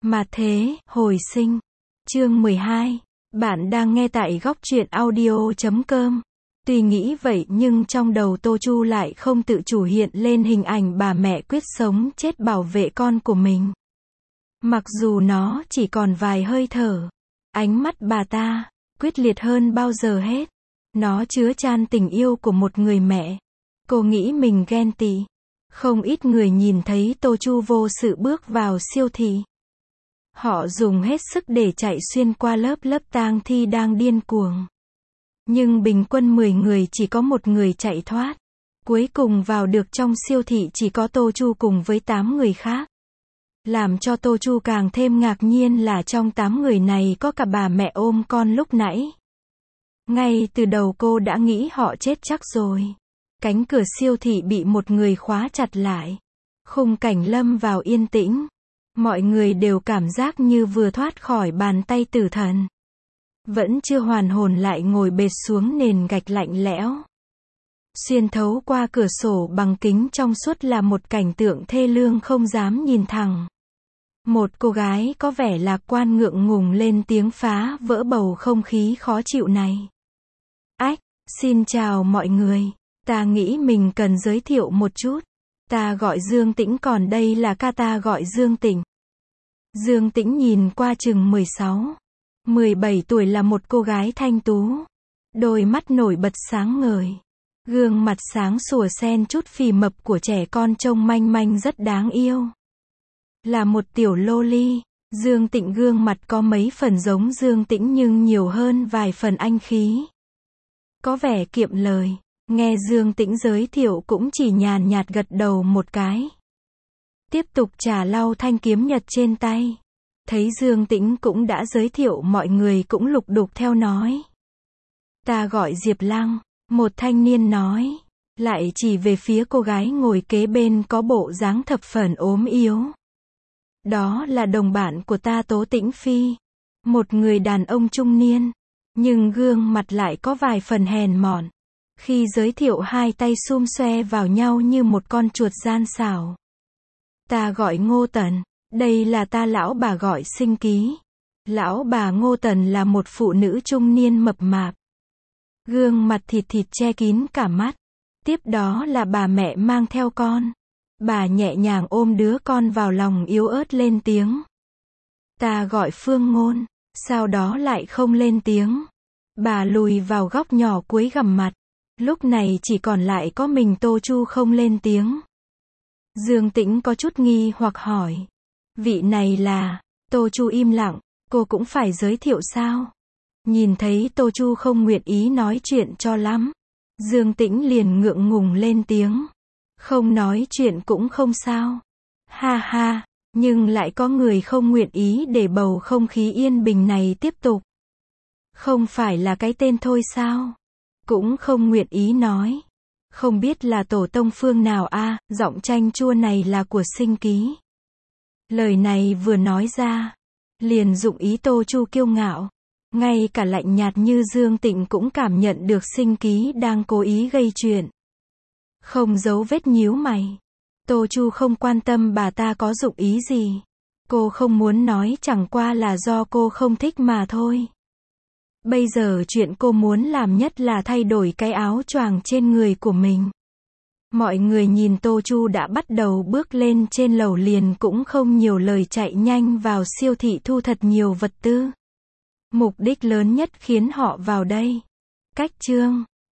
Mà thế, hồi sinh. Chương 12. Bạn đang nghe tại góc truyện audio.com. Tuy nghĩ vậy nhưng trong đầu Tô Chu lại không tự chủ hiện lên hình ảnh bà mẹ quyết sống chết bảo vệ con của mình. Mặc dù nó chỉ còn vài hơi thở, ánh mắt bà ta quyết liệt hơn bao giờ hết. Nó chứa chan tình yêu của một người mẹ. Cô nghĩ mình ghen tị. Không ít người nhìn thấy Tô Chu vô sự bước vào siêu thị. Họ dùng hết sức để chạy xuyên qua lớp tang thi đang điên cuồng. Nhưng bình quân 10 người chỉ có một người chạy thoát. Cuối cùng vào được trong siêu thị chỉ có Tô Chu cùng với 8 người khác. Làm cho Tô Chu càng thêm ngạc nhiên là trong 8 người này có cả bà mẹ ôm con lúc nãy. Ngay từ đầu cô đã nghĩ họ chết chắc rồi. Cánh cửa siêu thị bị một người khóa chặt lại. Khung cảnh lâm vào yên tĩnh. Mọi người đều cảm giác như vừa thoát khỏi bàn tay tử thần. Vẫn chưa hoàn hồn lại ngồi bệt xuống nền gạch lạnh lẽo. Xuyên thấu qua cửa sổ bằng kính trong suốt là một cảnh tượng thê lương không dám nhìn thẳng. Một cô gái có vẻ lạc quan ngượng ngùng lên tiếng phá vỡ bầu không khí khó chịu này. Ách, xin chào mọi người. Ta nghĩ mình cần giới thiệu một chút. Ta gọi Dương Tĩnh còn đây là ca ta gọi Dương Tĩnh. Dương Tĩnh nhìn qua chừng 16, 17 tuổi là một cô gái thanh tú. Đôi mắt nổi bật sáng ngời. Gương mặt sáng sủa xen chút phì mập của trẻ con trông manh manh rất đáng yêu. Là một tiểu loli, Dương Tĩnh gương mặt có mấy phần giống Dương Tĩnh nhưng nhiều hơn vài phần anh khí. Có vẻ kiệm lời. Nghe Dương Tĩnh giới thiệu cũng chỉ nhàn nhạt gật đầu một cái. Tiếp tục chà lau thanh kiếm nhật trên tay. Thấy Dương Tĩnh cũng đã giới thiệu mọi người cũng lục đục theo nói. Ta gọi Diệp Lăng, một thanh niên nói. Lại chỉ về phía cô gái ngồi kế bên có bộ dáng thập phần ốm yếu. Đó là đồng bạn của ta Tố Tĩnh Phi. Một người đàn ông trung niên. Nhưng gương mặt lại có vài phần hèn mọn. Khi giới thiệu hai tay sum xoe vào nhau như một con chuột gian xảo. Ta gọi Ngô Tần, đây là ta lão bà gọi Sinh Ký. Lão bà Ngô Tần là một phụ nữ trung niên mập mạp. Gương mặt thịt che kín cả mắt. Tiếp đó là bà mẹ mang theo con. Bà nhẹ nhàng ôm đứa con vào lòng yếu ớt lên tiếng. Ta gọi Phương Ngôn, sau đó lại không lên tiếng. Bà lùi vào góc nhỏ cuối gằm mặt. Lúc này chỉ còn lại có mình Tô Chu không lên tiếng. Dương Tĩnh có chút nghi hoặc hỏi. Vị này là... Tô Chu im lặng. Cô cũng phải giới thiệu sao? Nhìn thấy Tô Chu không nguyện ý nói chuyện cho lắm. Dương Tĩnh liền ngượng ngùng lên tiếng. Không nói chuyện cũng không sao. Ha ha, nhưng lại có người không nguyện ý để bầu không khí yên bình này tiếp tục. Không phải là cái tên thôi sao? Cũng không nguyện ý nói. Không biết là tổ tông phương nào a, giọng chanh chua này là của Sinh Ký. Lời này vừa nói ra, liền dụng ý Tô Chu kiêu ngạo. Ngay cả lạnh nhạt như Dương Tĩnh cũng cảm nhận được Sinh Ký đang cố ý gây chuyện. Không giấu vết nhíu mày. Tô Chu không quan tâm bà ta có dụng ý gì. Cô không muốn nói chẳng qua là do cô không thích mà thôi. Bây giờ chuyện cô muốn làm nhất là thay đổi cái áo choàng trên người của mình. Mọi người nhìn Tô Chu đã bắt đầu bước lên trên lầu liền cũng không nhiều lời chạy nhanh vào siêu thị thu thật nhiều vật tư. Mục đích lớn nhất khiến họ vào đây. Cách chương